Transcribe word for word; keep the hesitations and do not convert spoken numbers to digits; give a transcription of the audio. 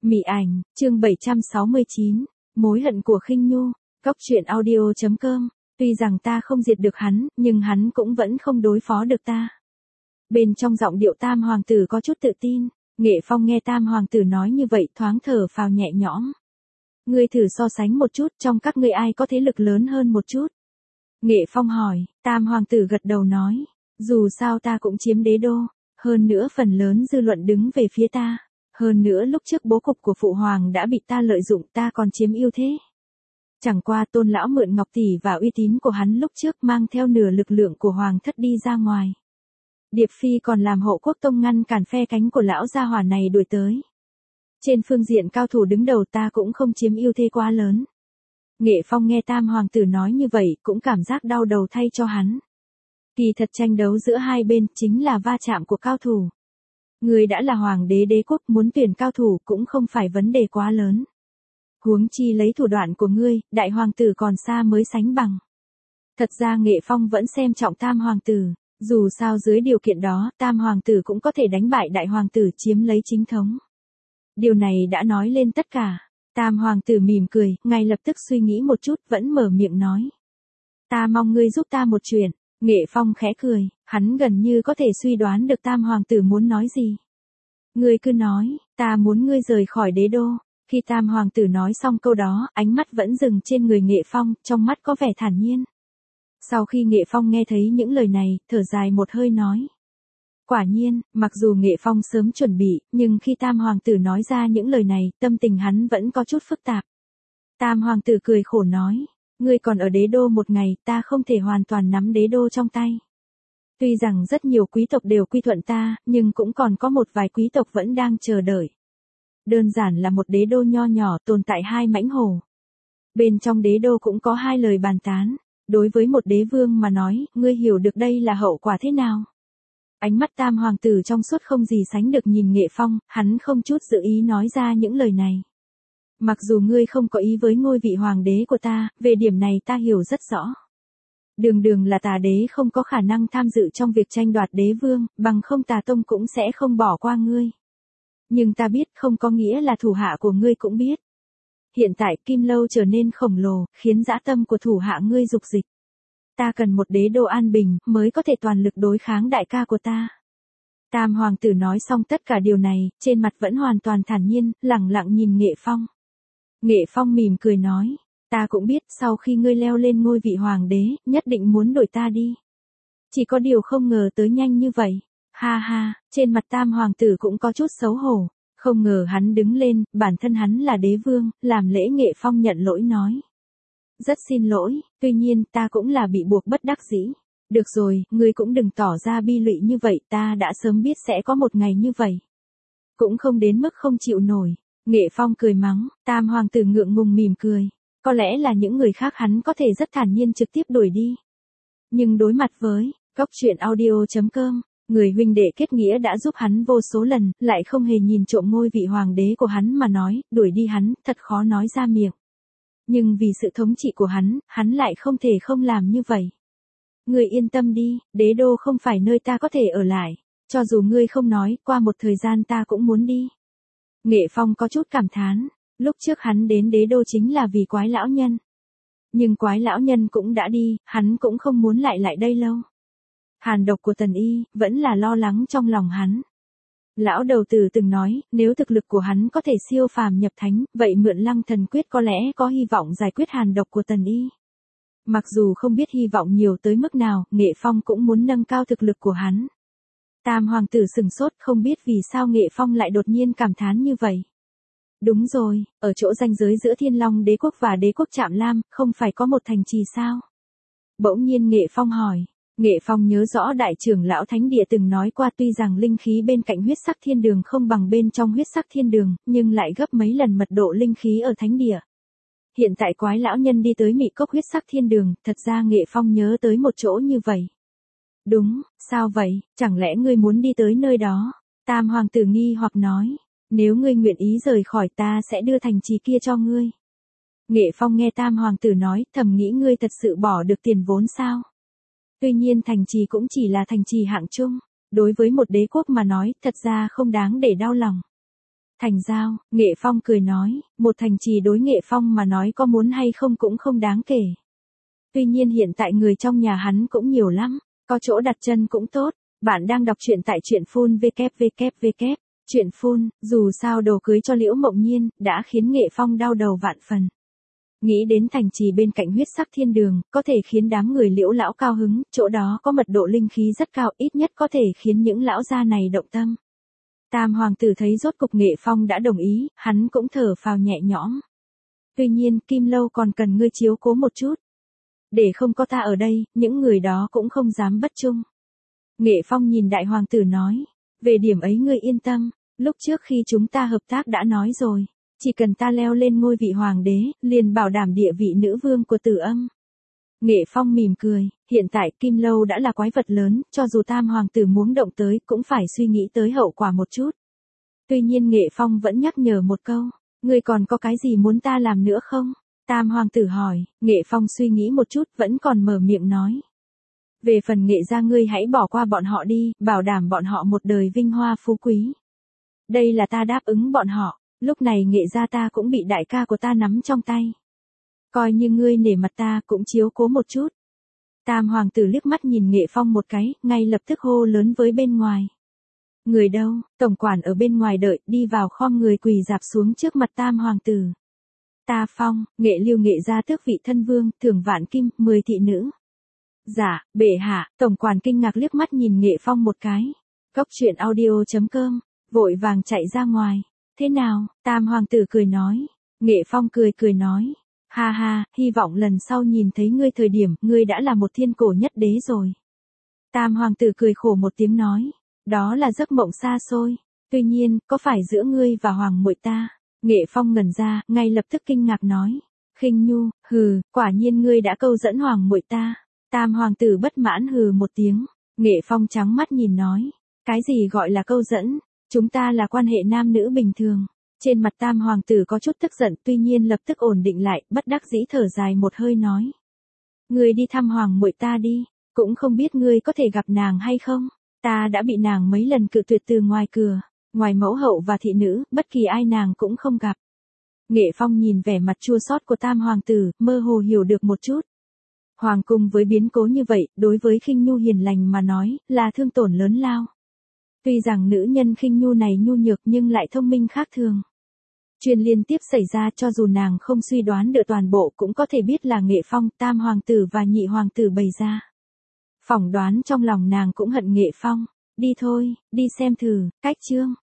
Mị ảnh, chương bảy trăm sáu mươi chín, mối hận của Khinh Nhu, Cóc truyện audio chấm com, tuy rằng ta không diệt được hắn, nhưng hắn cũng vẫn không đối phó được ta. Bên trong giọng điệu Tam hoàng tử có chút tự tin, Nghệ Phong nghe Tam hoàng tử nói như vậy thoáng thở phào nhẹ nhõm. Ngươi thử so sánh một chút, trong các ngươi ai có thế lực lớn hơn một chút? Nghệ Phong hỏi, Tam hoàng tử gật đầu nói, dù sao ta cũng chiếm đế đô, hơn nữa phần lớn dư luận đứng về phía ta. Hơn nữa lúc trước bố cục của phụ hoàng đã bị ta lợi dụng, ta còn chiếm ưu thế. Chẳng qua Tôn lão mượn ngọc tỷ và uy tín của hắn lúc trước mang theo nửa lực lượng của hoàng thất đi ra ngoài. Điệp Phi còn làm hộ quốc tông ngăn cản phe cánh của lão gia hỏa này đuổi tới. Trên phương diện cao thủ đứng đầu ta cũng không chiếm ưu thế quá lớn. Nghệ Phong nghe Tam hoàng tử nói như vậy cũng cảm giác đau đầu thay cho hắn. Kỳ thật tranh đấu giữa hai bên chính là va chạm của cao thủ. Ngươi đã là hoàng đế đế quốc, muốn tuyển cao thủ cũng không phải vấn đề quá lớn. Huống chi lấy thủ đoạn của ngươi, đại hoàng tử còn xa mới sánh bằng. Thật ra Nghệ Phong vẫn xem trọng Tam hoàng tử, dù sao dưới điều kiện đó, Tam hoàng tử cũng có thể đánh bại đại hoàng tử chiếm lấy chính thống. Điều này đã nói lên tất cả. Tam hoàng tử mỉm cười, ngay lập tức suy nghĩ một chút vẫn mở miệng nói. Ta mong ngươi giúp ta một chuyện. Nghệ Phong khẽ cười, hắn gần như có thể suy đoán được Tam hoàng tử muốn nói gì. Ngươi cứ nói, ta muốn ngươi rời khỏi đế đô. Khi Tam hoàng tử nói xong câu đó, ánh mắt vẫn dừng trên người Nghệ Phong, trong mắt có vẻ thản nhiên. Sau khi Nghệ Phong nghe thấy những lời này, thở dài một hơi nói. Quả nhiên, mặc dù Nghệ Phong sớm chuẩn bị, nhưng khi Tam hoàng tử nói ra những lời này, tâm tình hắn vẫn có chút phức tạp. Tam hoàng tử cười khổ nói. Ngươi còn ở đế đô một ngày, ta không thể hoàn toàn nắm đế đô trong tay. Tuy rằng rất nhiều quý tộc đều quy thuận ta, nhưng cũng còn có một vài quý tộc vẫn đang chờ đợi. Đơn giản là một đế đô nho nhỏ tồn tại hai mãnh hồ. Bên trong đế đô cũng có hai lời bàn tán. Đối với một đế vương mà nói, ngươi hiểu được đây là hậu quả thế nào? Ánh mắt Tam hoàng tử trong suốt không gì sánh được nhìn Nghệ Phong, hắn không chút dự ý nói ra những lời này. Mặc dù ngươi không có ý với ngôi vị hoàng đế của ta, về điểm này ta hiểu rất rõ. Đường đường là Tà đế không có khả năng tham dự trong việc tranh đoạt đế vương, bằng không Tà tông cũng sẽ không bỏ qua ngươi. Nhưng ta biết không có nghĩa là thủ hạ của ngươi cũng biết. Hiện tại Kim Lâu trở nên khổng lồ, khiến dã tâm của thủ hạ ngươi dục dịch. Ta cần một đế đô an bình, mới có thể toàn lực đối kháng đại ca của ta. Tam hoàng tử nói xong tất cả điều này, trên mặt vẫn hoàn toàn thản nhiên, lẳng lặng nhìn Nghệ Phong. Nghệ Phong mỉm cười nói, ta cũng biết sau khi ngươi leo lên ngôi vị hoàng đế, nhất định muốn đuổi ta đi. Chỉ có điều không ngờ tới nhanh như vậy. Ha ha, trên mặt Tam hoàng tử cũng có chút xấu hổ. Không ngờ hắn đứng lên, bản thân hắn là đế vương, làm lễ. Nghệ Phong nhận lỗi nói. Rất xin lỗi, tuy nhiên ta cũng là bị buộc bất đắc dĩ. Được rồi, ngươi cũng đừng tỏ ra bi lụy như vậy, ta đã sớm biết sẽ có một ngày như vậy. Cũng không đến mức không chịu nổi. Nghệ Phong cười mắng, Tam hoàng tử ngượng ngùng mỉm cười. Có lẽ là những người khác hắn có thể rất thản nhiên trực tiếp đuổi đi. Nhưng đối mặt với Cóc truyện audio chấm com, người huynh đệ kết nghĩa đã giúp hắn vô số lần, lại không hề nhìn trộm ngôi vị hoàng đế của hắn mà nói, đuổi đi hắn, thật khó nói ra miệng. Nhưng vì sự thống trị của hắn, hắn lại không thể không làm như vậy. Ngươi yên tâm đi, đế đô không phải nơi ta có thể ở lại. Cho dù ngươi không nói, qua một thời gian ta cũng muốn đi. Nghệ Phong có chút cảm thán, lúc trước hắn đến đế đô chính là vì Quái lão nhân. Nhưng Quái lão nhân cũng đã đi, hắn cũng không muốn lại lại đây lâu. Hàn độc của Tần Y, vẫn là lo lắng trong lòng hắn. Lão đầu tử từng nói, nếu thực lực của hắn có thể siêu phàm nhập thánh, vậy mượn Lăng Thần Quyết có lẽ có hy vọng giải quyết hàn độc của Tần Y. Mặc dù không biết hy vọng nhiều tới mức nào, Nghệ Phong cũng muốn nâng cao thực lực của hắn. Tam hoàng tử sừng sốt không biết vì sao Nghệ Phong lại đột nhiên cảm thán như vậy. Đúng rồi, ở chỗ ranh giới giữa Thiên Long đế quốc và đế quốc Trạm Lam, không phải có một thành trì sao? Bỗng nhiên Nghệ Phong hỏi. Nghệ Phong nhớ rõ đại trưởng lão Thánh Địa từng nói qua tuy rằng linh khí bên cạnh huyết sắc thiên đường không bằng bên trong huyết sắc thiên đường, nhưng lại gấp mấy lần mật độ linh khí ở Thánh Địa. Hiện tại Quái lão nhân đi tới Mị Cốc huyết sắc thiên đường, thật ra Nghệ Phong nhớ tới một chỗ như vậy. Đúng, sao vậy, chẳng lẽ ngươi muốn đi tới nơi đó? Tam hoàng tử nghi hoặc nói, nếu ngươi nguyện ý rời khỏi ta sẽ đưa thành trì kia cho ngươi. Nghệ Phong nghe Tam hoàng tử nói, thầm nghĩ ngươi thật sự bỏ được tiền vốn sao? Tuy nhiên thành trì cũng chỉ là thành trì hạng trung, đối với một đế quốc mà nói, thật ra không đáng để đau lòng. Thành giao, Nghệ Phong cười nói, một thành trì đối Nghệ Phong mà nói có muốn hay không cũng không đáng kể. Tuy nhiên hiện tại người trong nhà hắn cũng nhiều lắm, có chỗ đặt chân cũng tốt. Bạn đang đọc truyện tại truyện phun www. Truyện phun, dù sao đồ cưới cho Liễu Mộng Nhiên, đã khiến Nghệ Phong đau đầu vạn phần. Nghĩ đến thành trì bên cạnh huyết sắc thiên đường, có thể khiến đám người Liễu lão cao hứng, chỗ đó có mật độ linh khí rất cao, ít nhất có thể khiến những lão gia này động tâm. Tam hoàng tử thấy rốt cục Nghệ Phong đã đồng ý, hắn cũng thở phào nhẹ nhõm. Tuy nhiên, Kim Lâu còn cần ngươi chiếu cố một chút. Để không có ta ở đây, những người đó cũng không dám bất trung. Nghệ Phong nhìn đại hoàng tử nói, về điểm ấy ngươi yên tâm, lúc trước khi chúng ta hợp tác đã nói rồi, chỉ cần ta leo lên ngôi vị hoàng đế, liền bảo đảm địa vị nữ vương của Tử Âm. Nghệ Phong mỉm cười, hiện tại Kim Lâu đã là quái vật lớn, cho dù tam hoàng tử muốn động tới cũng phải suy nghĩ tới hậu quả một chút. Tuy nhiên Nghệ Phong vẫn nhắc nhở một câu, ngươi còn có cái gì muốn ta làm nữa không? Tam hoàng tử hỏi, Nghệ Phong suy nghĩ một chút vẫn còn mở miệng nói. Về phần Nghệ gia ngươi hãy bỏ qua bọn họ đi, bảo đảm bọn họ một đời vinh hoa phú quý. Đây là ta đáp ứng bọn họ, lúc này Nghệ gia ta cũng bị đại ca của ta nắm trong tay. Coi như ngươi nể mặt ta cũng chiếu cố một chút. Tam hoàng tử liếc mắt nhìn Nghệ Phong một cái, ngay lập tức hô lớn với bên ngoài. Người đâu, tổng quản ở bên ngoài đợi, đi vào khom người quỳ dạp xuống trước mặt tam hoàng tử. Ta Phong, Nghệ Liêu Nghệ gia tước vị thân vương, thưởng vạn kim, mười thị nữ. Dạ, bệ hạ, tổng quản kinh ngạc liếc mắt nhìn Nghệ Phong một cái. Góc truyện audio chấm com, vội vàng chạy ra ngoài. Thế nào, tam hoàng tử cười nói. Nghệ Phong cười cười nói. Ha ha, hy vọng lần sau nhìn thấy ngươi thời điểm, ngươi đã là một thiên cổ nhất đế rồi. Tam hoàng tử cười khổ một tiếng nói. Đó là giấc mộng xa xôi. Tuy nhiên, có phải giữa ngươi và hoàng muội ta? Nghệ Phong ngẩn ra, ngay lập tức kinh ngạc nói. Khinh Nhu, hừ, quả nhiên ngươi đã câu dẫn hoàng muội ta. Tam hoàng tử bất mãn hừ một tiếng. Nghệ Phong trắng mắt nhìn nói. Cái gì gọi là câu dẫn? Chúng ta là quan hệ nam nữ bình thường. Trên mặt tam hoàng tử có chút tức giận, tuy nhiên lập tức ổn định lại, bất đắc dĩ thở dài một hơi nói. Ngươi đi thăm hoàng muội ta đi, cũng không biết ngươi có thể gặp nàng hay không. Ta đã bị nàng mấy lần cự tuyệt từ ngoài cửa, ngoài mẫu hậu và thị nữ, bất kỳ ai nàng cũng không gặp. Nghệ Phong nhìn vẻ mặt chua xót của tam hoàng tử, mơ hồ hiểu được một chút. Hoàng cung với biến cố như vậy, đối với Khinh Nhu hiền lành mà nói, là thương tổn lớn lao. Tuy rằng nữ nhân Khinh Nhu này nhu nhược nhưng lại thông minh khác thường. Chuyện liên tiếp xảy ra cho dù nàng không suy đoán được toàn bộ cũng có thể biết là Nghệ Phong, tam hoàng tử và nhị hoàng tử bày ra. Phỏng đoán trong lòng nàng cũng hận Nghệ Phong. Đi thôi, đi xem thử, cách chương.